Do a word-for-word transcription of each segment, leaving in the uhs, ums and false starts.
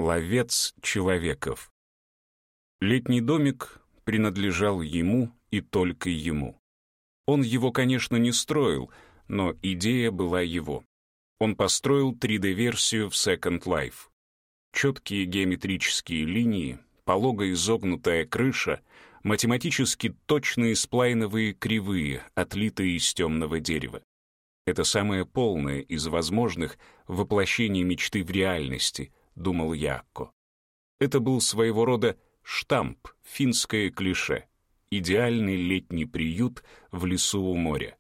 Ловец человеков. Летний домик принадлежал ему и только ему. Он его, конечно, не строил, но идея была его. Он построил три дэ-версию в Second Life. Четкие геометрические линии, полого изогнутая крыша, математически точные сплайновые кривые, отлитые из темного дерева. Это самое полное из возможных воплощений мечты в реальности, думал Яакко. Это был своего рода штамп, финское клише, идеальный летний приют в лесу у моря.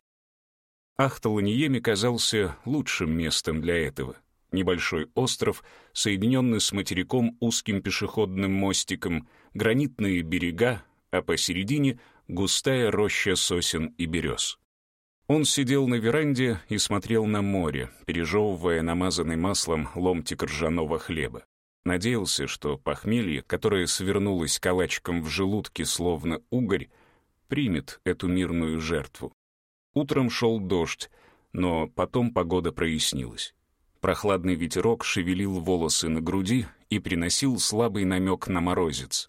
Ахталаниеми казался лучшим местом для этого. Небольшой остров, соединенный с материком узким пешеходным мостиком, гранитные берега, а посередине густая роща сосен и берез. Он сидел на веранде и смотрел на море, пережевывая намазанный маслом ломтик ржаного хлеба. Надеялся, что похмелье, которое свернулось калачиком в желудке словно угорь, примет эту мирную жертву. Утром шел дождь, но потом погода прояснилась. Прохладный ветерок шевелил волосы на груди и приносил слабый намек на морозец.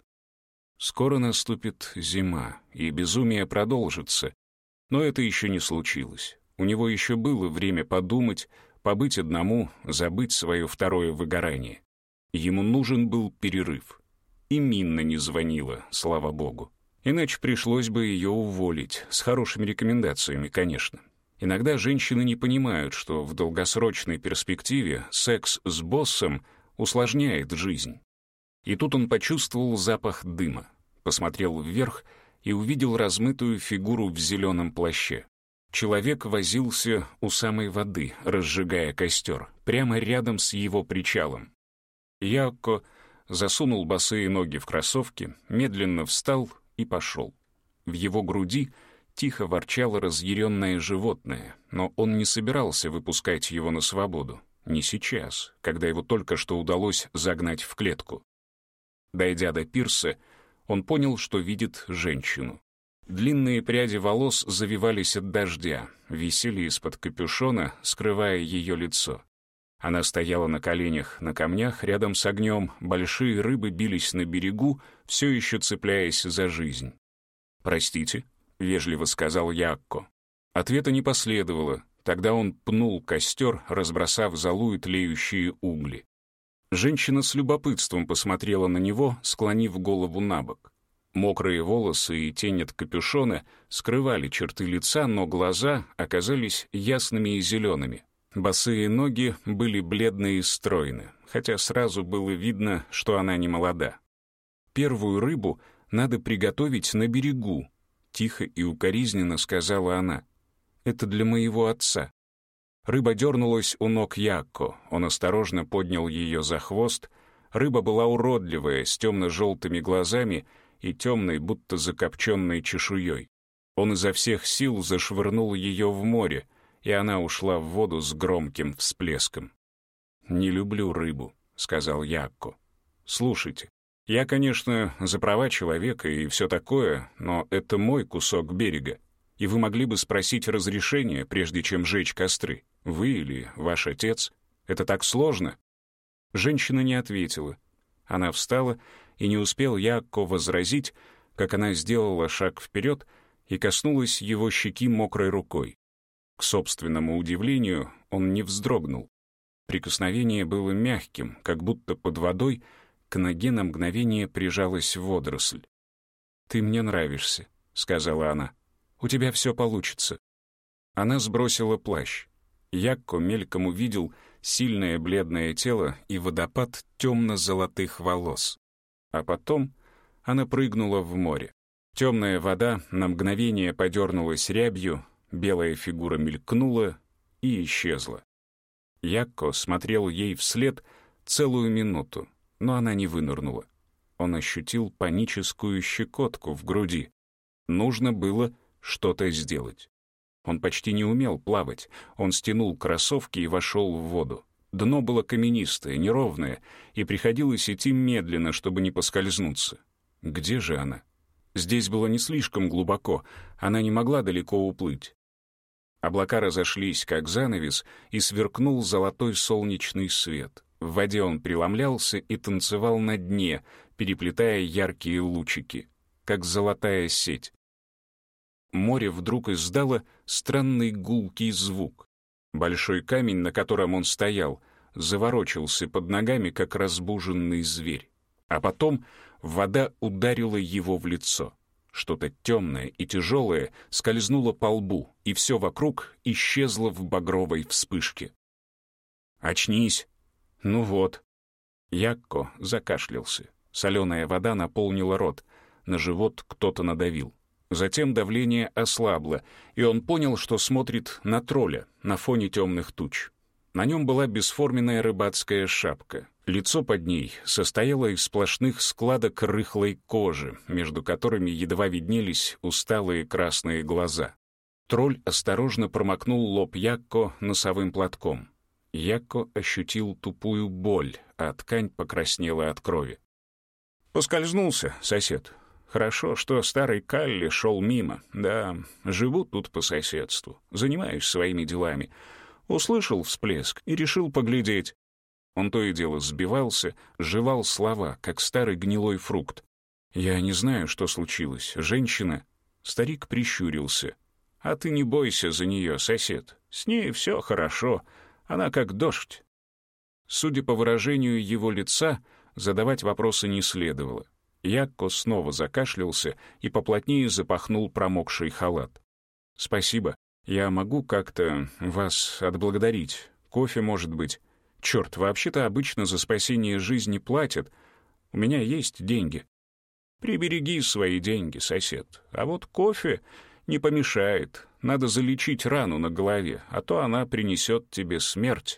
Скоро наступит зима, и безумие продолжится. Но это еще не случилось. У него еще было время подумать, побыть одному, забыть свое второе выгорание. Ему нужен был перерыв. И Минна не звонила, слава богу. Иначе пришлось бы ее уволить, с хорошими рекомендациями, конечно. Иногда женщины не понимают, что в долгосрочной перспективе секс с боссом усложняет жизнь. И тут он почувствовал запах дыма, посмотрел вверх и увидел размытую фигуру в зеленом плаще. Человек возился у самой воды, разжигая костер, прямо рядом с его причалом. Яакко засунул босые ноги в кроссовки, медленно встал и пошел. В его груди тихо ворчало разъяренное животное, но он не собирался выпускать его на свободу. Не сейчас, когда его только что удалось загнать в клетку. Дойдя до пирса, он понял, что видит женщину. Длинные пряди волос завивались от дождя, висели из-под капюшона, скрывая ее лицо. Она стояла на коленях на камнях рядом с огнем, большие рыбы бились на берегу, все еще цепляясь за жизнь. «Простите», — вежливо сказал Яакко. Ответа не последовало, тогда он пнул костер, разбросав золу и тлеющие угли. Женщина с любопытством посмотрела на него, склонив голову на бок. Мокрые волосы и тень от капюшона скрывали черты лица, но глаза оказались ясными и зелеными. Босые ноги были бледные и стройны, хотя сразу было видно, что она не молода. «Первую рыбу надо приготовить на берегу», — тихо и укоризненно сказала она. «Это для моего отца». Рыба дернулась у ног Яакко, он осторожно поднял ее за хвост. Рыба была уродливая, с темно-желтыми глазами и темной, будто закопченной чешуей. Он изо всех сил зашвырнул ее в море, и она ушла в воду с громким всплеском. «Не люблю рыбу», — сказал Яакко. «Слушайте, я, конечно, за права человека и все такое, но это мой кусок берега, и вы могли бы спросить разрешения, прежде чем жечь костры. Вы или ваш отец? Это так сложно?» Женщина не ответила. Она встала, и не успел Яакко возразить, как она сделала шаг вперед и коснулась его щеки мокрой рукой. К собственному удивлению, он не вздрогнул. Прикосновение было мягким, как будто под водой к ноге на мгновение прижалась водоросль. «Ты мне нравишься», — сказала она. «У тебя все получится». Она сбросила плащ. Яакко мельком увидел сильное бледное тело и водопад темно-золотых волос. А потом она прыгнула в море. Темная вода на мгновение подернулась рябью, белая фигура мелькнула и исчезла. Яакко смотрел ей вслед целую минуту, но она не вынырнула. Он ощутил паническую щекотку в груди. Нужно было что-то сделать. Он почти не умел плавать. Он стянул кроссовки и вошел в воду. Дно было каменистое, неровное, и приходилось идти медленно, чтобы не поскользнуться. Где же она? Здесь было не слишком глубоко, она не могла далеко уплыть. Облака разошлись, как занавес, и сверкнул золотой солнечный свет. В воде он преломлялся и танцевал на дне, переплетая яркие лучики, как золотая сеть. Море вдруг издало странный гулкий звук. Большой камень, на котором он стоял, заворочился под ногами, как разбуженный зверь. А потом вода ударила его в лицо. Что-то темное и тяжелое скользнуло по лбу, и все вокруг исчезло в багровой вспышке. «Очнись!» «Ну вот». Якко закашлялся. Соленая вода наполнила рот. На живот кто-то надавил. Затем давление ослабло, и он понял, что смотрит на тролля на фоне темных туч. На нем была бесформенная рыбацкая шапка. Лицо под ней состояло из сплошных складок рыхлой кожи, между которыми едва виднелись усталые красные глаза. Тролль осторожно промокнул лоб Якко носовым платком. Якко ощутил тупую боль, а ткань покраснела от крови. «Поскользнулся, сосед. Хорошо, что старый Калли шел мимо. Да, живу тут по соседству, занимаюсь своими делами. Услышал всплеск и решил поглядеть». Он то и дело сбивался, жевал слова, как старый гнилой фрукт. «Я не знаю, что случилось. Женщина...» Старик прищурился. «А ты не бойся за нее, сосед. С ней все хорошо. Она как дождь». Судя по выражению его лица, задавать вопросы не следовало. Якко снова закашлялся и поплотнее запахнул промокший халат. «Спасибо. Я могу как-то вас отблагодарить? Кофе, может быть? Черт, вообще-то обычно за спасение жизни платят. У меня есть деньги». «Прибереги свои деньги, сосед. А вот кофе не помешает. Надо залечить рану на голове, а то она принесет тебе смерть».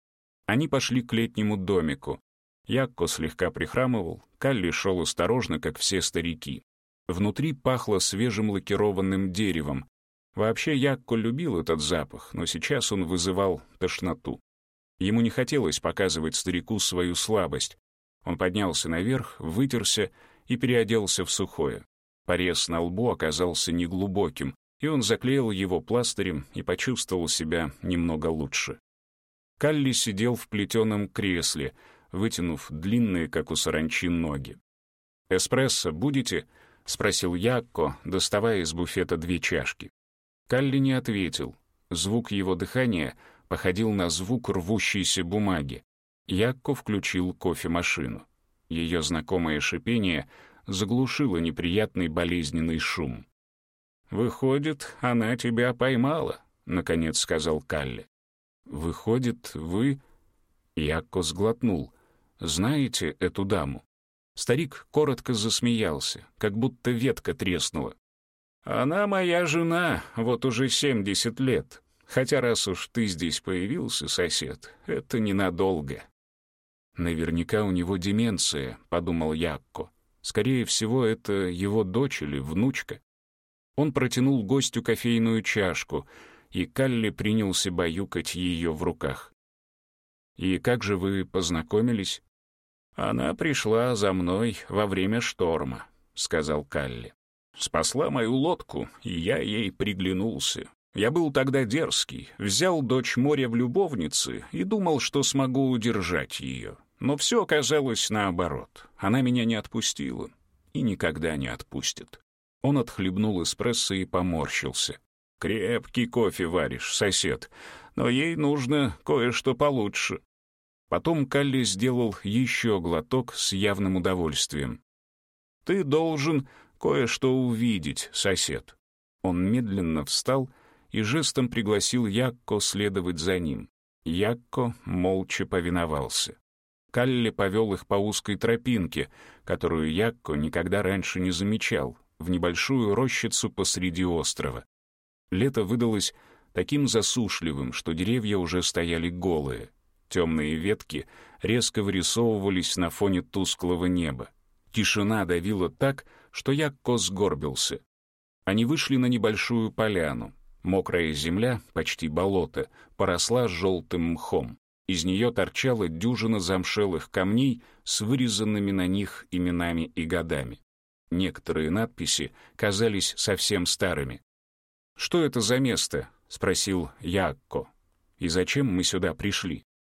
Они пошли к летнему домику. Якко слегка прихрамывал, Калли шел осторожно, как все старики. Внутри пахло свежим лакированным деревом. Вообще Якко любил этот запах, но сейчас он вызывал тошноту. Ему не хотелось показывать старику свою слабость. Он поднялся наверх, вытерся и переоделся в сухое. Порез на лбу оказался неглубоким, и он заклеил его пластырем и почувствовал себя немного лучше. Калли сидел в плетеном кресле, вытянув длинные, как у саранчи, ноги. «Эспрессо будете?» — спросил Якко, доставая из буфета две чашки. Калли не ответил. Звук его дыхания походил на звук рвущейся бумаги. Якко включил кофемашину. Ее знакомое шипение заглушило неприятный болезненный шум. «Выходит, она тебя поймала», — наконец сказал Калли. «Выходит, вы...» Якко сглотнул. «Знаете эту даму?» Старик коротко засмеялся, как будто ветка треснула. «Она моя жена, вот уже семьдесят лет. Хотя раз уж ты здесь появился, сосед, это ненадолго». «Наверняка у него деменция», — подумал Якко. «Скорее всего, это его дочь или внучка». Он протянул гостю кофейную чашку, и Калли принялся баюкать ее в руках. «И как же вы познакомились?» «Она пришла за мной во время шторма», — сказал Калли. «Спасла мою лодку, и я ей приглянулся. Я был тогда дерзкий, взял дочь моря в любовницы и думал, что смогу удержать ее. Но все оказалось наоборот. Она меня не отпустила и никогда не отпустит». Он отхлебнул эспрессо и поморщился. «Крепкий кофе варишь, сосед, но ей нужно кое-что получше». Потом Калли сделал еще глоток с явным удовольствием. «Ты должен кое-что увидеть, сосед». Он медленно встал и жестом пригласил Якко следовать за ним. Якко молча повиновался. Калли повел их по узкой тропинке, которую Якко никогда раньше не замечал, в небольшую рощицу посреди острова. Лето выдалось таким засушливым, что деревья уже стояли голые. Темные ветки резко вырисовывались на фоне тусклого неба. Тишина давила так, что Якко сгорбился. Они вышли на небольшую поляну. Мокрая земля, почти болото, поросла желтым мхом. Из нее торчала дюжина замшелых камней с вырезанными на них именами и годами. Некоторые надписи казались совсем старыми. «Что это за место?» — спросил Якко. «И зачем мы сюда пришли?»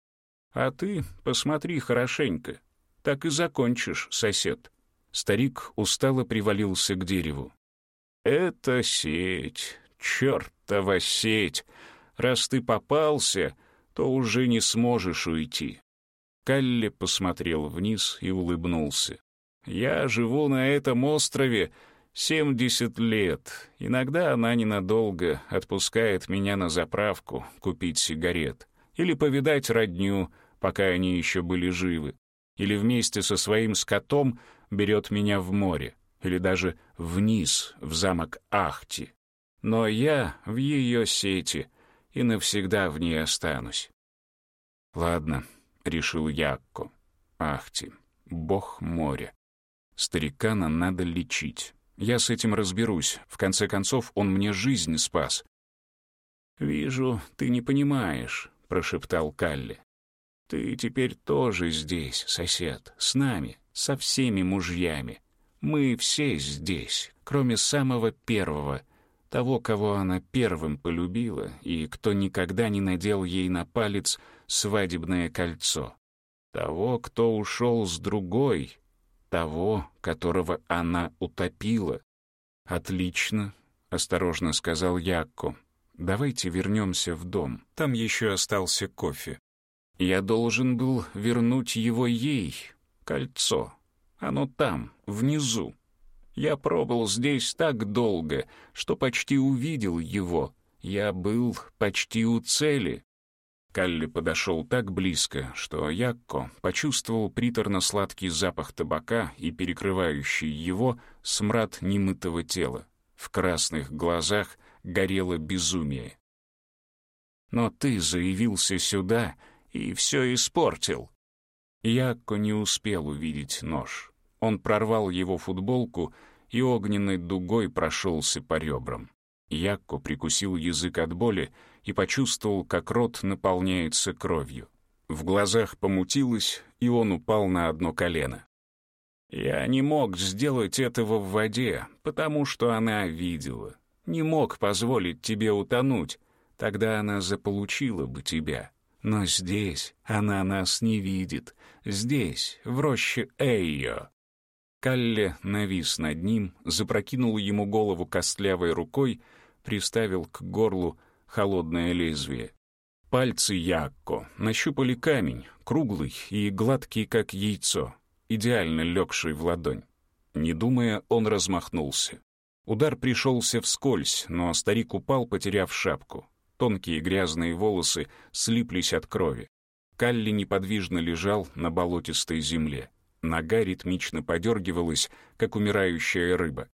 А ты посмотри хорошенько. Так и закончишь, сосед». Старик устало привалился к дереву. «Это сеть, чертова сеть. Раз ты попался, то уже не сможешь уйти». Калле посмотрел вниз и улыбнулся. «Я живу на этом острове семьдесят лет. Иногда она ненадолго отпускает меня на заправку купить сигарет или повидать родню, пока они еще были живы, или вместе со своим скотом берет меня в море, или даже вниз, в замок Ахти. Но я в ее сети и навсегда в ней останусь». «Ладно», — решил Якко. «Ахти, бог моря. Старикана надо лечить. Я с этим разберусь. В конце концов, он мне жизнь спас». «Вижу, ты не понимаешь», — прошептал Калле. «Ты теперь тоже здесь, сосед, с нами, со всеми мужьями. Мы все здесь, кроме самого первого, того, кого она первым полюбила и кто никогда не надел ей на палец свадебное кольцо. Того, кто ушел с другой, того, которого она утопила». «Отлично», — осторожно сказал Якко. «Давайте вернемся в дом. Там еще остался кофе». «Я должен был вернуть его ей, кольцо. Оно там, внизу. Я пробыл здесь так долго, что почти увидел его. Я был почти у цели». Калле подошел так близко, что Якко почувствовал приторно-сладкий запах табака и перекрывающий его смрад немытого тела. В красных глазах горело безумие. «Но ты заявился сюда и все испортил». Якко не успел увидеть нож. Он прорвал его футболку и огненной дугой прошелся по ребрам. Якко прикусил язык от боли и почувствовал, как рот наполняется кровью. В глазах помутилось, и он упал на одно колено. «Я не мог сделать этого в воде, потому что она видела. Не мог позволить тебе утонуть, тогда она заполучила бы тебя. Но здесь она нас не видит, здесь, в роще Эйо». Калле навис над ним, запрокинул ему голову костлявой рукой, приставил к горлу холодное лезвие. Пальцы Якко нащупали камень, круглый и гладкий, как яйцо, идеально легший в ладонь. Не думая, он размахнулся. Удар пришелся вскользь, но старик упал, потеряв шапку. Тонкие грязные волосы слиплись от крови. Калле неподвижно лежал на болотистой земле. Нога ритмично подергивалась, как умирающая рыба.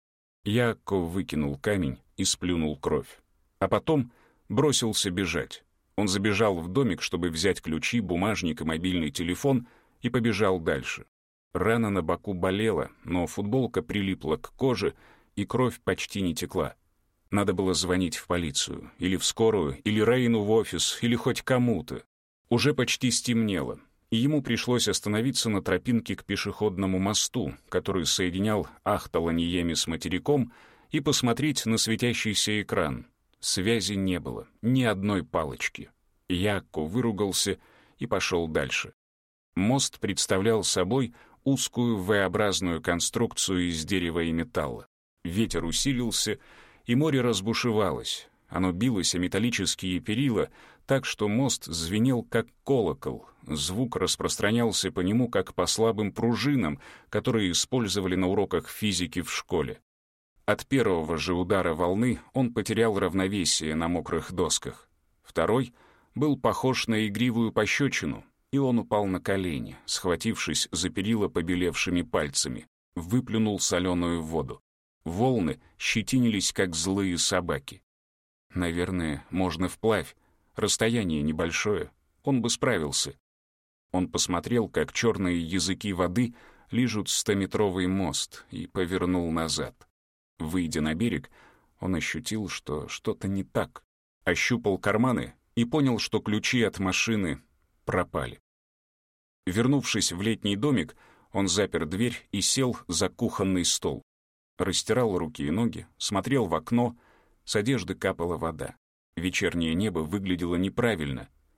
Якко выкинул камень и сплюнул кровь. А потом бросился бежать. Он забежал в домик, чтобы взять ключи, бумажник и мобильный телефон, и побежал дальше. Рана на боку болела, но футболка прилипла к коже, и кровь почти не текла. Надо было звонить в полицию, или в скорую, или Рейну в офис, или хоть кому-то. Уже почти стемнело, и ему пришлось остановиться на тропинке к пешеходному мосту, который соединял Ахталаньеми с материком, и посмотреть на светящийся экран. Связи не было, ни одной палочки. Якко выругался и пошел дальше. Мост представлял собой узкую V-образную конструкцию из дерева и металла. Ветер усилился, и море разбушевалось. Оно билось о металлические перила, так что мост звенел как колокол. Звук распространялся по нему как по слабым пружинам, которые использовали на уроках физики в школе. От первого же удара волны он потерял равновесие на мокрых досках. Второй был похож на игривую пощечину, и он упал на колени, схватившись за перила побелевшими пальцами, выплюнул соленую воду. Волны щетинились, как злые собаки. Наверное, можно вплавь. Расстояние небольшое. Он бы справился. Он посмотрел, как черные языки воды лижут стометровый мост, и повернул назад. Выйдя на берег, он ощутил, что что-то не так. Ощупал карманы и понял, что ключи от машины пропали. Вернувшись в летний домик, он запер дверь и сел за кухонный стол. Растирал руки и ноги, смотрел в окно, с одежды капала вода. Вечернее небо выглядело неправильно,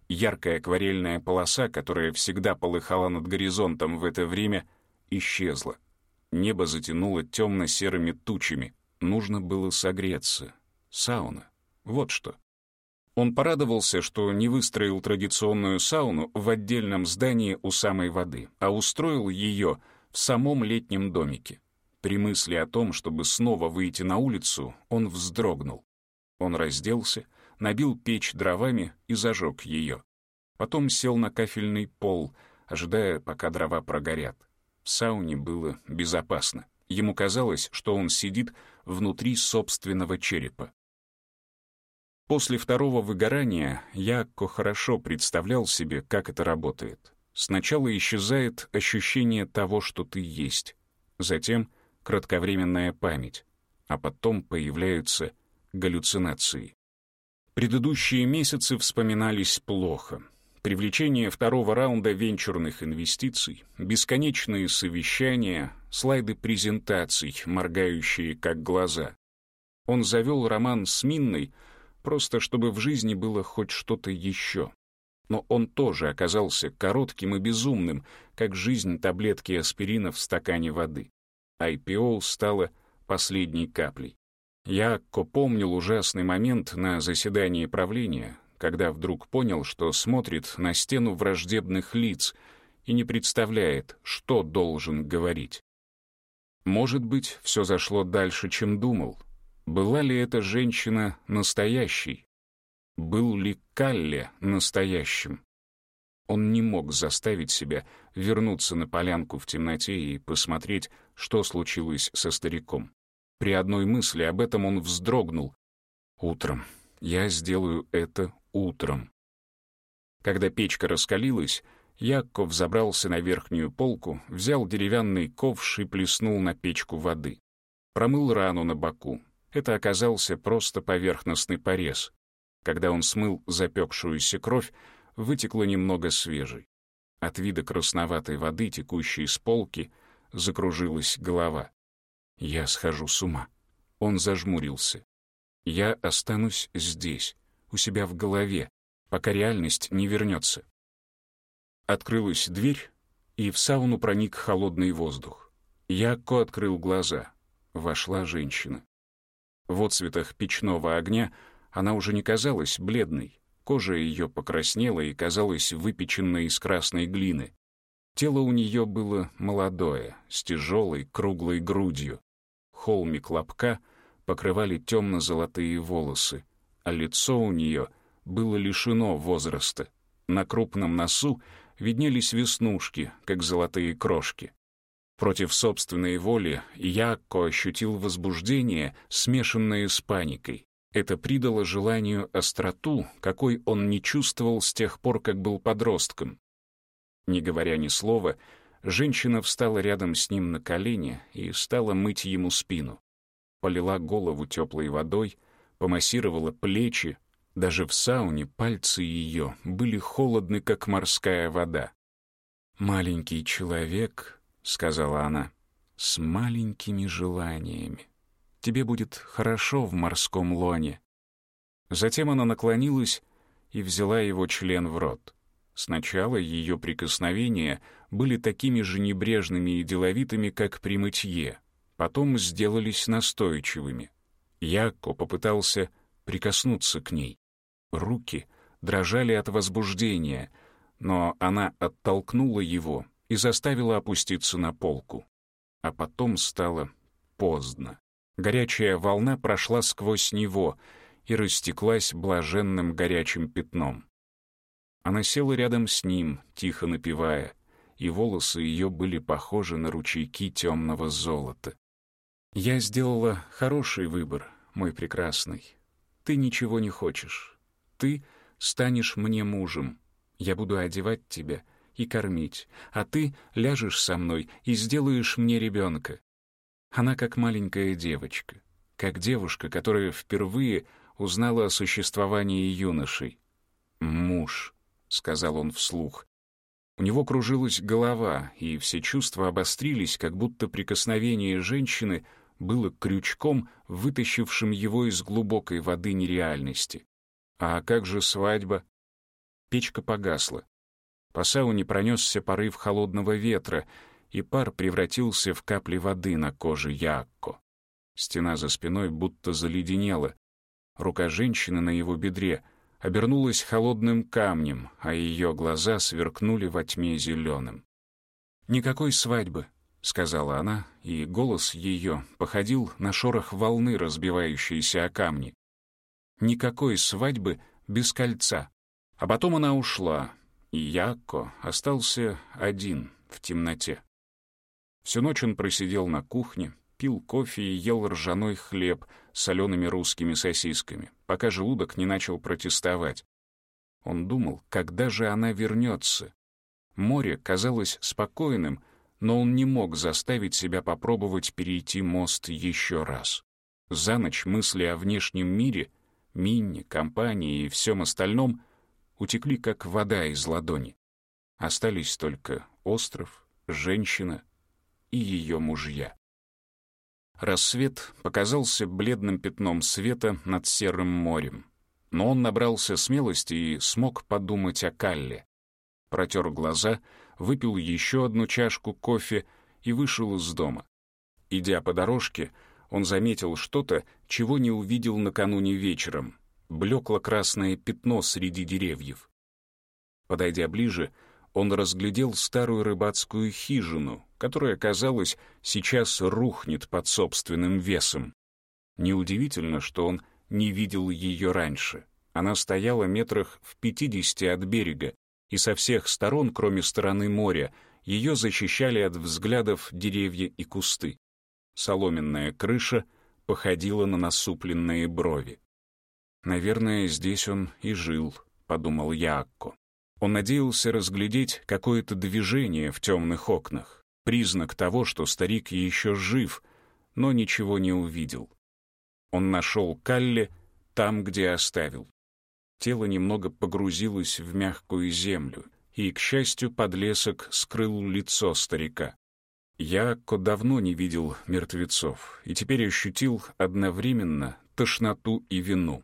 Яркая акварельная полоса, которая всегда полыхала над горизонтом в это время, исчезла. Небо затянуло темно-серыми тучами. Нужно было согреться. Сауна. Вот что. Он порадовался, что не выстроил традиционную сауну в отдельном здании у самой воды, а устроил ее в самом летнем домике. При мысли о том, чтобы снова выйти на улицу, он вздрогнул. Он разделся, набил печь дровами и зажег ее. Потом сел на кафельный пол, ожидая, пока дрова прогорят. В сауне было безопасно. Ему казалось, что он сидит внутри собственного черепа. После второго выгорания Яакко хорошо представлял себе, как это работает. Сначала исчезает ощущение того, что ты есть. Затем кратковременная память. А потом появляются галлюцинации. Предыдущие месяцы вспоминались плохо. Привлечение второго раунда венчурных инвестиций, бесконечные совещания, слайды презентаций, моргающие как глаза. Он завел роман с Минной, просто чтобы в жизни было хоть что-то еще. Но он тоже оказался коротким и безумным, как жизнь таблетки аспирина в стакане воды. ай пи о стало последней каплей. Яакко помнил ужасный момент на заседании правления, когда вдруг понял, что смотрит на стену враждебных лиц и не представляет, что должен говорить. Может быть, все зашло дальше, чем думал. Была ли эта женщина настоящей? Был ли Калле настоящим? Он не мог заставить себя вернуться на полянку в темноте и посмотреть, что случилось со стариком. При одной мысли об этом он вздрогнул. Утром. Я сделаю это утром. Когда печка раскалилась, Яакко взобрался на верхнюю полку, взял деревянный ковш и плеснул на печку воды. Промыл рану на боку. Это оказался просто поверхностный порез. Когда он смыл запекшуюся кровь, вытекло немного свежей. От вида красноватой воды, текущей с полки, закружилась голова. «Я схожу с ума». Он зажмурился. «Я останусь здесь, у себя в голове, пока реальность не вернется». Открылась дверь, и в сауну проник холодный воздух. Яакко открыл глаза. Вошла женщина. В отцветах печного огня она уже не казалась бледной. Кожа ее покраснела и казалась выпеченной из красной глины. Тело у нее было молодое, с тяжелой круглой грудью. Холмик лобка покрывали темно-золотые волосы, а лицо у нее было лишено возраста. На крупном носу виднелись веснушки, как золотые крошки. Против собственной воли Яакко ощутил возбуждение, смешанное с паникой. Это придало желанию остроту, какой он не чувствовал с тех пор, как был подростком. Не говоря ни слова, женщина встала рядом с ним на колени и стала мыть ему спину. Полила голову теплой водой, помассировала плечи. Даже в сауне пальцы ее были холодны, как морская вода. «Маленький человек», — сказала она, — «с маленькими желаниями. Тебе будет хорошо в морском лоне». Затем она наклонилась и взяла его член в рот. Сначала ее прикосновения были такими же небрежными и деловитыми, как при мытье, потом сделались настойчивыми. Яакко попытался прикоснуться к ней. Руки дрожали от возбуждения, но она оттолкнула его и заставила опуститься на полку. А потом стало поздно. Горячая волна прошла сквозь него и растеклась блаженным горячим пятном. Она села рядом с ним, тихо напевая, и волосы ее были похожи на ручейки темного золота. «Я сделала хороший выбор, мой прекрасный. Ты ничего не хочешь. Ты станешь мне мужем. Я буду одевать тебя и кормить, а ты ляжешь со мной и сделаешь мне ребенка». Она как маленькая девочка, как девушка, которая впервые узнала о существовании юношей. «Муж», — сказал он вслух. У него кружилась голова, и все чувства обострились, как будто прикосновение женщины было крючком, вытащившим его из глубокой воды нереальности. «А как же свадьба?» Печка погасла. По сауне пронесся порыв холодного ветра, и пар превратился в капли воды на коже Яакко. Стена за спиной будто заледенела. Рука женщины на его бедре обернулась холодным камнем, а ее глаза сверкнули во тьме зеленым. «Никакой свадьбы», — сказала она, и голос ее походил на шорох волны, разбивающейся о камни. «Никакой свадьбы без кольца». А потом она ушла, и Яакко остался один в темноте. Всю ночь он просидел на кухне, пил кофе и ел ржаной хлеб с солеными русскими сосисками, пока желудок не начал протестовать. Он думал, когда же она вернется. Море казалось спокойным, но он не мог заставить себя попробовать перейти мост еще раз. За ночь мысли о внешнем мире, Минне, компании и всем остальном утекли, как вода из ладони. Остались только остров, женщина и ее мужья. Рассвет показался бледным пятном света над серым морем, но он набрался смелости и смог подумать о Калле. Протер глаза, выпил еще одну чашку кофе и вышел из дома. Идя по дорожке, он заметил что-то, чего не увидел накануне вечером. Блекло-красное пятно среди деревьев. Подойдя ближе, он разглядел старую рыбацкую хижину, которая, казалось, сейчас рухнет под собственным весом. Неудивительно, что он не видел ее раньше. Она стояла метрах в пятидесяти от берега, и со всех сторон, кроме стороны моря, ее защищали от взглядов деревья и кусты. Соломенная крыша походила на насупленные брови. «Наверное, здесь он и жил», — подумал Яакко. Он надеялся разглядеть какое-то движение в темных окнах, признак того, что старик еще жив, но ничего не увидел. Он нашел Калле там, где оставил. Тело немного погрузилось в мягкую землю, и, к счастью, подлесок скрыл лицо старика. Яакко давно не видел мертвецов и теперь ощутил одновременно тошноту и вину.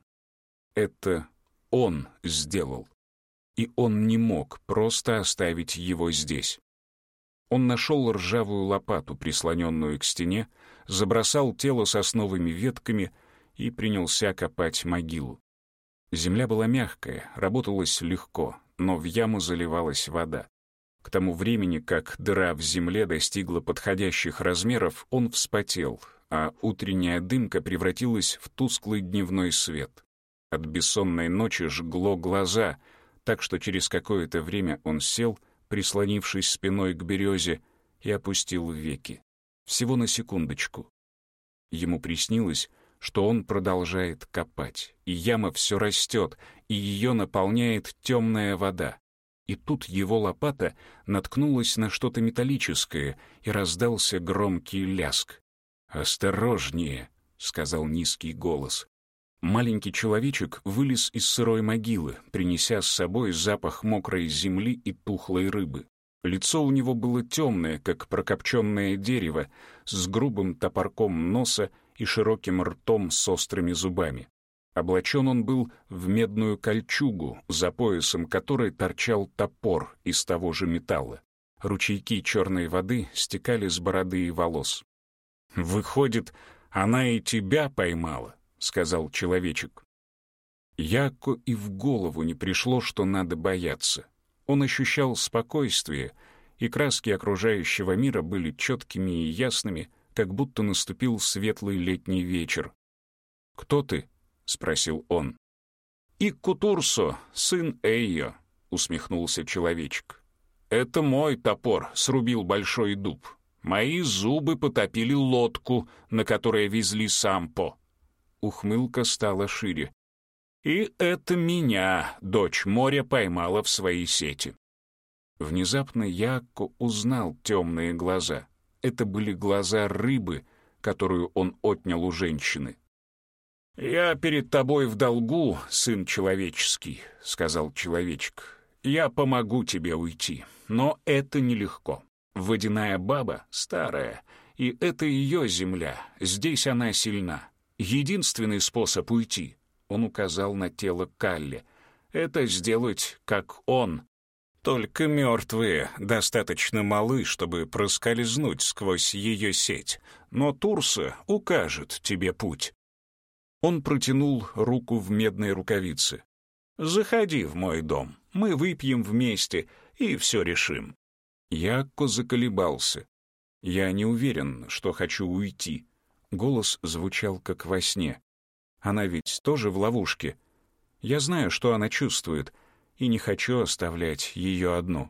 Это он сделал, и он не мог просто оставить его здесь. Он нашел ржавую лопату, прислоненную к стене, забросал тело сосновыми ветками и принялся копать могилу. Земля была мягкая, работалось легко, но в яму заливалась вода. К тому времени, как дыра в земле достигла подходящих размеров, он вспотел, а утренняя дымка превратилась в тусклый дневной свет. От бессонной ночи жгло глаза, так что через какое-то время он сел, прислонившись спиной к березе, и опустил веки. Всего на секундочку. Ему приснилось, что он продолжает копать, и яма все растет, и ее наполняет темная вода. И тут его лопата наткнулась на что-то металлическое, и раздался громкий ляск. «Осторожнее», — сказал низкий голос. Маленький человечек вылез из сырой могилы, принеся с собой запах мокрой земли и тухлой рыбы. Лицо у него было темное, как прокопченное дерево, с грубым топорком носа и широким ртом с острыми зубами. Облачен он был в медную кольчугу, за поясом которой торчал топор из того же металла. Ручейки черной воды стекали с бороды и волос. «Выходит, она и тебя поймала», — сказал человечек. Яакко и в голову не пришло, что надо бояться. Он ощущал спокойствие, и краски окружающего мира были четкими и ясными, как будто наступил светлый летний вечер. «Кто ты?» — спросил он. «Иккутурсо, сын Эйо», — усмехнулся человечек. «Это мой топор срубил большой дуб. Мои зубы потопили лодку, на которой везли сампо». Ухмылка стала шире. «И это меня дочь моря поймала в свои сети». Внезапно Яакко узнал темные глаза. Это были глаза рыбы, которую он отнял у женщины. «Я перед тобой в долгу, сын человеческий», — сказал человечек. «Я помогу тебе уйти, но это нелегко. Водяная баба старая, и это ее земля, здесь она сильна. Единственный способ уйти», — он указал на тело Калле, — это сделать, как он. Только мертвые достаточно малы, чтобы проскользнуть сквозь ее сеть, но Турса укажет тебе путь». Он протянул руку в медной рукавице. «Заходи в мой дом, мы выпьем вместе и все решим». Яакко заколебался. «Я не уверен, что хочу уйти». Голос звучал, как во сне. «Она ведь тоже в ловушке. Я знаю, что она чувствует, и не хочу оставлять ее одну».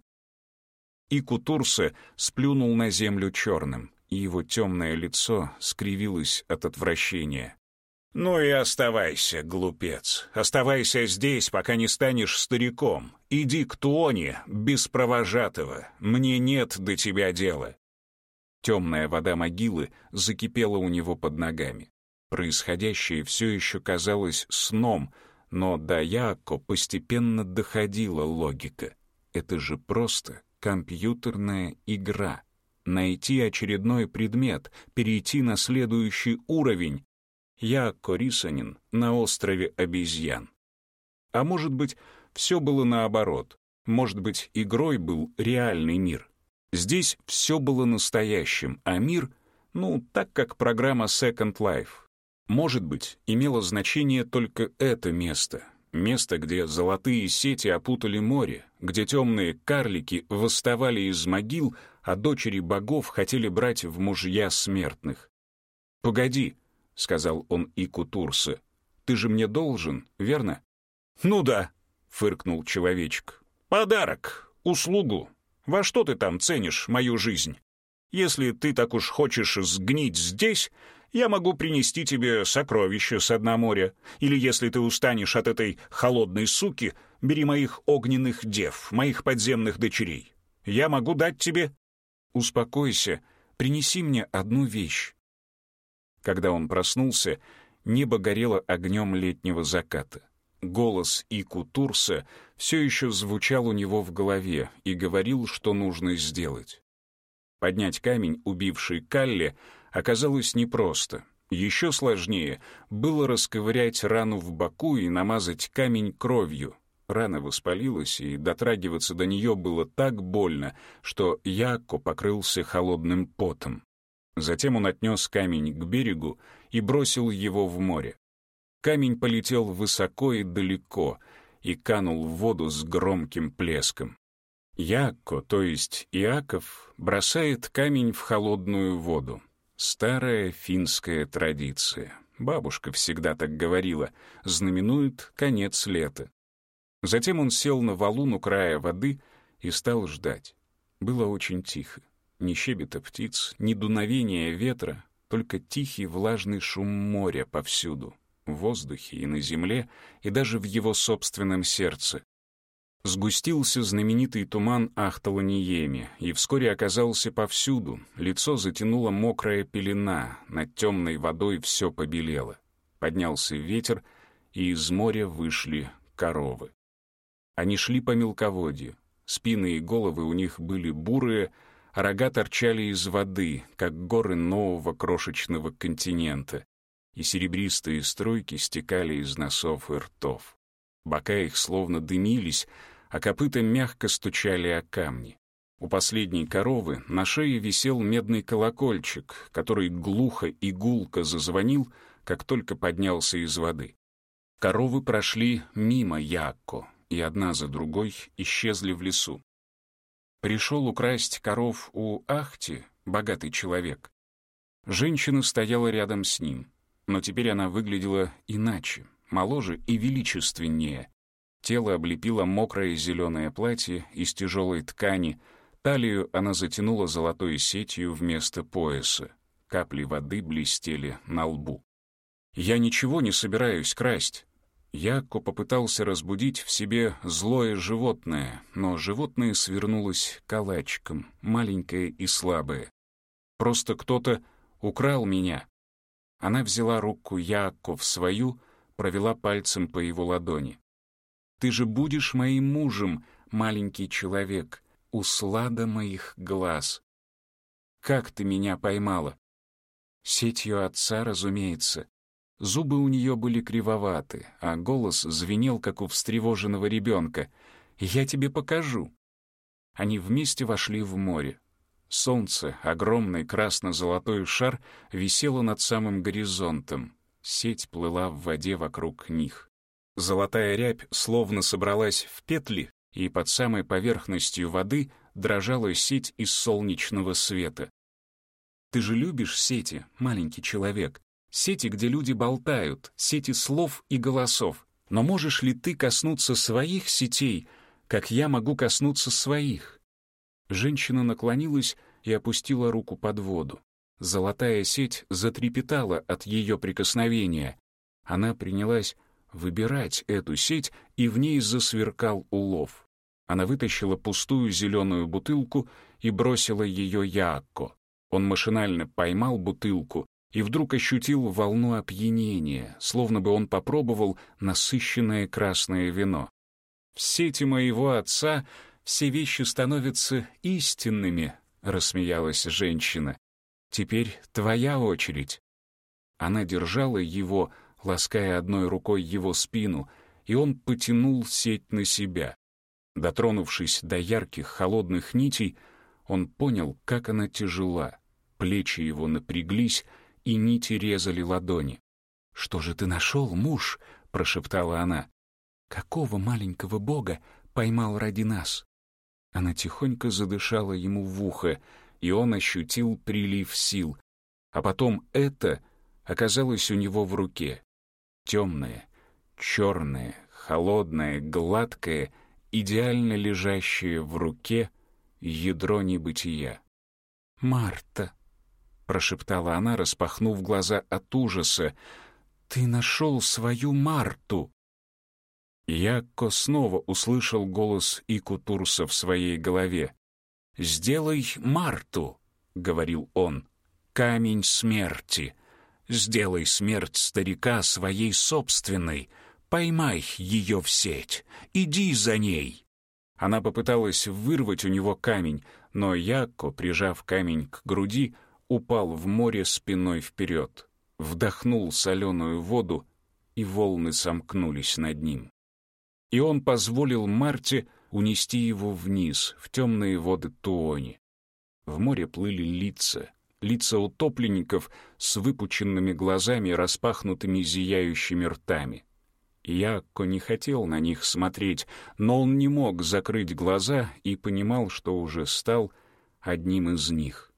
Ику Турса сплюнул на землю черным, и его темное лицо скривилось от отвращения. «Ну и оставайся, глупец. Оставайся здесь, пока не станешь стариком. Иди к Туоне без провожатого. Мне нет до тебя дела». Темная вода могилы закипела у него под ногами. Происходящее все еще казалось сном, но до Яакко постепенно доходила логика. Это же просто компьютерная игра. Найти очередной предмет, перейти на следующий уровень. Яакко Рисанен на острове обезьян. А может быть, все было наоборот. Может быть, игрой был реальный мир. Здесь все было настоящим, а мир, ну, так как программа Second Life. Может быть, имело значение только это место. Место, где золотые сети опутали море, где темные карлики восставали из могил, а дочери богов хотели брать в мужья смертных. «Погоди», — сказал он Ику Турса, — «ты же мне должен, верно?» «Ну да», — фыркнул человечек. «Подарок, услугу. Во что ты там ценишь мою жизнь? Если ты так уж хочешь сгнить здесь, я могу принести тебе сокровища с дна моря. Или если ты устанешь от этой холодной суки, бери моих огненных дев, моих подземных дочерей. Я могу дать тебе...» «Успокойся, принеси мне одну вещь». Когда он проснулся, небо горело огнем летнего заката. Голос Ику Турса все еще звучал у него в голове и говорил, что нужно сделать. Поднять камень, убивший Калле, оказалось непросто. Еще сложнее было расковырять рану в боку и намазать камень кровью. Рана воспалилась, и дотрагиваться до нее было так больно, что Яакко покрылся холодным потом. Затем он отнес камень к берегу и бросил его в море. Камень полетел высоко и далеко и канул в воду с громким плеском. Яакко, то есть Иаков, бросает камень в холодную воду. Старая финская традиция. Бабушка всегда так говорила, знаменует конец лета. Затем он сел на валун у края воды и стал ждать. Было очень тихо. Ни щебета птиц, ни дуновения ветра, только тихий влажный шум моря повсюду, в воздухе и на земле, и даже в его собственном сердце. Сгустился знаменитый туман Ахталаниеми, и вскоре оказался повсюду. Лицо затянула мокрая пелена, над темной водой все побелело. Поднялся ветер, и из моря вышли коровы. Они шли по мелководью. Спины и головы у них были бурые, а рога торчали из воды, как горы нового крошечного континента, и серебристые струйки стекали из носов и ртов. Бока их словно дымились, а копыта мягко стучали о камни. У последней коровы на шее висел медный колокольчик, который глухо и гулко зазвонил, как только поднялся из воды. Коровы прошли мимо Яакко, и одна за другой исчезли в лесу. Пришел украсть коров у Ахти богатый человек. Женщина стояла рядом с ним, но теперь она выглядела иначе, моложе и величественнее. Тело облепило мокрое зеленое платье из тяжелой ткани, талию она затянула золотой сетью вместо пояса. Капли воды блестели на лбу. «Я ничего не собираюсь красть». Яакко попытался разбудить в себе злое животное, но животное свернулось калачиком, маленькое и слабое. «Просто кто-то украл меня». Она взяла руку Яакко в свою, провела пальцем по его ладони. «Ты же будешь моим мужем, маленький человек, услада моих глаз». «Как ты меня поймала?» «Сетью отца, разумеется». Зубы у нее были кривоваты, а голос звенел, как у встревоженного ребенка. «Я тебе покажу». Они вместе вошли в море. Солнце, огромный красно-золотой шар, висело над самым горизонтом. Сеть плыла в воде вокруг них. Золотая рябь словно собралась в петли, и под самой поверхностью воды дрожала сеть из солнечного света. «Ты же любишь сети, маленький человек? Сети, где люди болтают, сети слов и голосов. Но можешь ли ты коснуться своих сетей, как я могу коснуться своих?» Женщина наклонилась и опустила руку под воду. Золотая сеть затрепетала от ее прикосновения. Она принялась выбирать эту сеть, и в ней засверкал улов. Она вытащила пустую зеленую бутылку и бросила ее Яакко. Он машинально поймал бутылку и вдруг ощутил волну опьянения, словно бы он попробовал насыщенное красное вино. «В сети моего отца все вещи становятся истинными», — рассмеялась женщина. «Теперь твоя очередь». Она держала его, лаская одной рукой его спину, и он потянул сеть на себя. Дотронувшись до ярких холодных нитей, он понял, как она тяжела. Плечи его напряглись, и нити резали ладони. «Что же ты нашел, муж?» — прошептала она. «Какого маленького бога поймал ради нас?» Она тихонько задышала ему в ухо, и он ощутил прилив сил. А потом это оказалось у него в руке. Темное, черное, холодное, гладкое, идеально лежащее в руке ядро небытия. «Марта», — прошептала она, распахнув глаза от ужаса, — «ты нашел свою Марту». Яакко снова услышал голос Икутурса в своей голове. «Сделай Марту», — говорил он, — «камень смерти. Сделай смерть старика своей собственной. Поймай ее в сеть. Иди за ней». Она попыталась вырвать у него камень, но Яакко, прижав камень к груди, упал в море спиной вперед, вдохнул соленую воду, и волны сомкнулись над ним. И он позволил Марте унести его вниз, в темные воды Туони. В море плыли лица, лица утопленников с выпученными глазами, распахнутыми зияющими ртами. Яакко не хотел на них смотреть, но он не мог закрыть глаза и понимал, что уже стал одним из них.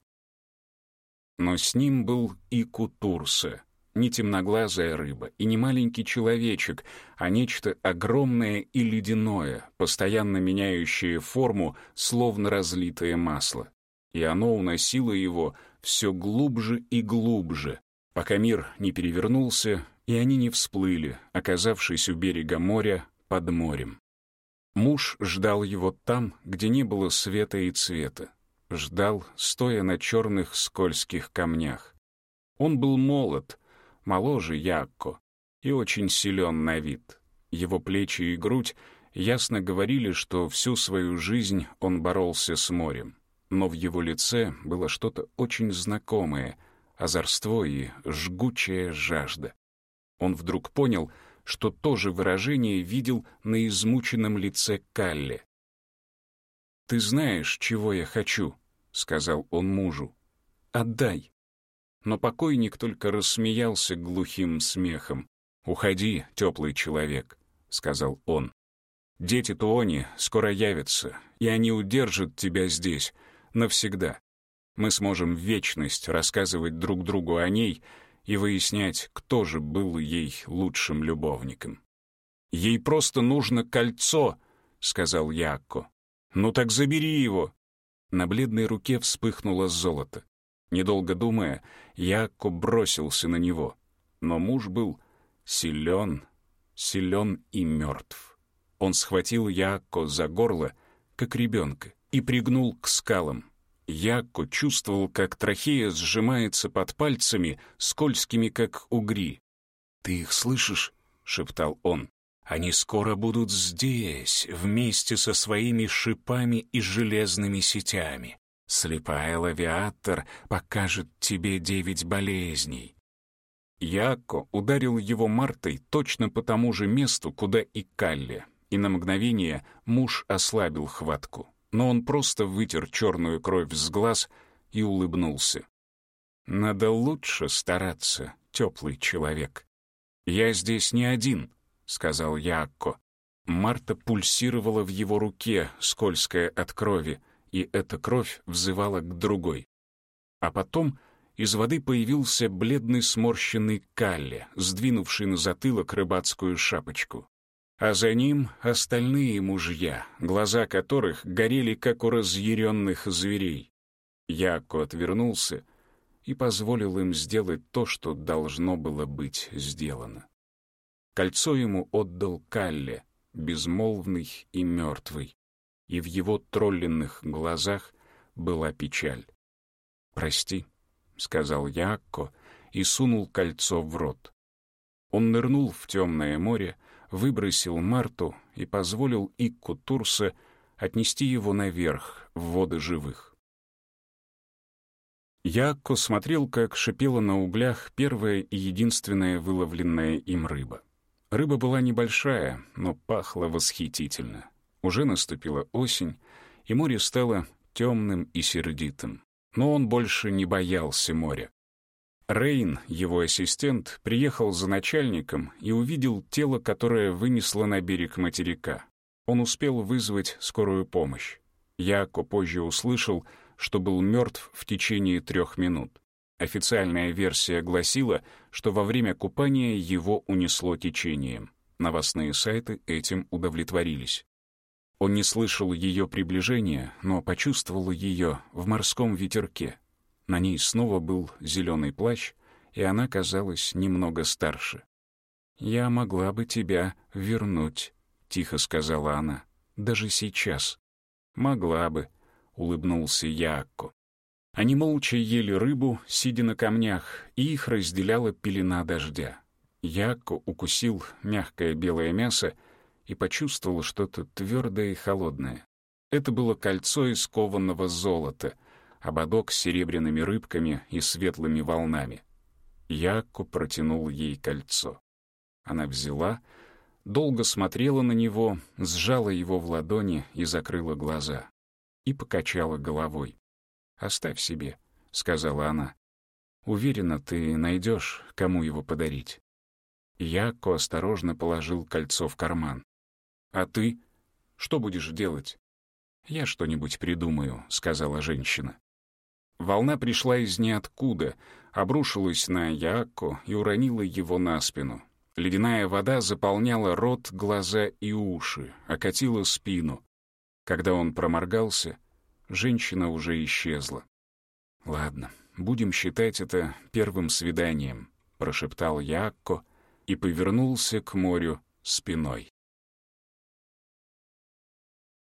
Но с ним был Икутурса, не темноглазая рыба и не маленький человечек, а нечто огромное и ледяное, постоянно меняющее форму, словно разлитое масло. И оно уносило его все глубже и глубже, пока мир не перевернулся, и они не всплыли, оказавшись у берега моря под морем. Муж ждал его там, где не было света и цвета. Ждал, стоя на черных скользких камнях. Он был молод, моложе Яакко, и очень силен на вид. Его плечи и грудь ясно говорили, что всю свою жизнь он боролся с морем. Но в его лице было что-то очень знакомое, озорство и жгучая жажда. Он вдруг понял, что то же выражение видел на измученном лице Калле. «Ты знаешь, чего я хочу», — сказал он мужу. «Отдай». Но покойник только рассмеялся глухим смехом. «Уходи, теплый человек», — сказал он. «Дети Туони скоро явятся, и они удержат тебя здесь навсегда. Мы сможем в вечность рассказывать друг другу о ней и выяснять, кто же был ей лучшим любовником». «Ей просто нужно кольцо», — сказал Яакко. «Ну так забери его». На бледной руке вспыхнуло золото. Недолго думая, Яакко бросился на него. Но муж был силен, силен и мертв. Он схватил Яакко за горло, как ребенка, и пригнул к скалам. Яакко чувствовал, как трахея сжимается под пальцами, скользкими, как угри. «Ты их слышишь?» — шептал он. «Они скоро будут здесь, вместе со своими шипами и железными сетями. Слепая Лавиатор покажет тебе девять болезней». Яакко ударил его Мартой точно по тому же месту, куда и Калле, и на мгновение муж ослабил хватку, но он просто вытер черную кровь с глаз и улыбнулся. «Надо лучше стараться, теплый человек. Я здесь не один», — сказал Яакко. Марта пульсировала в его руке, скользкая от крови, и эта кровь взывала к другой. А потом из воды появился бледный сморщенный Калле, сдвинувший на затылок рыбацкую шапочку. А за ним остальные мужья, глаза которых горели, как у разъяренных зверей. Яакко отвернулся и позволил им сделать то, что должно было быть сделано. Кольцо ему отдал Калле, безмолвный и мертвый, и в его тролленных глазах была печаль. «Прости», — сказал Яакко и сунул кольцо в рот. Он нырнул в темное море, выбросил Марту и позволил Икку Турса отнести его наверх, в воды живых. Яакко смотрел, как шипела на углях первая и единственная выловленная им рыба. Рыба была небольшая, но пахла восхитительно. Уже наступила осень, и море стало темным и сердитым. Но он больше не боялся моря. Рейн, его ассистент, приехал за начальником и увидел тело, которое вынесло на берег материка. Он успел вызвать скорую помощь. Яакко позже услышал, что был мертв в течение трех минут. Официальная версия гласила, что во время купания его унесло течением. Новостные сайты этим удовлетворились. Он не слышал ее приближения, но почувствовал ее в морском ветерке. На ней снова был зеленый плащ, и она казалась немного старше. «Я могла бы тебя вернуть», — тихо сказала она, — «даже сейчас». «Могла бы», — улыбнулся Яакко. Они молча ели рыбу, сидя на камнях, и их разделяла пелена дождя. Яакко укусил мягкое белое мясо и почувствовал что-то твердое и холодное. Это было кольцо из кованого золота, ободок с серебряными рыбками и светлыми волнами. Яакко протянул ей кольцо. Она взяла, долго смотрела на него, сжала его в ладони и закрыла глаза. И покачала головой. «Оставь себе», — сказала она. «Уверена, ты найдешь, кому его подарить». Яакко осторожно положил кольцо в карман. «А ты? Что будешь делать?» «Я что-нибудь придумаю», — сказала женщина. Волна пришла из ниоткуда, обрушилась на Яакко и уронила его на спину. Ледяная вода заполняла рот, глаза и уши, окатила спину. Когда он проморгался, женщина уже исчезла. «Ладно, будем считать это первым свиданием», — прошептал Яакко и повернулся к морю спиной.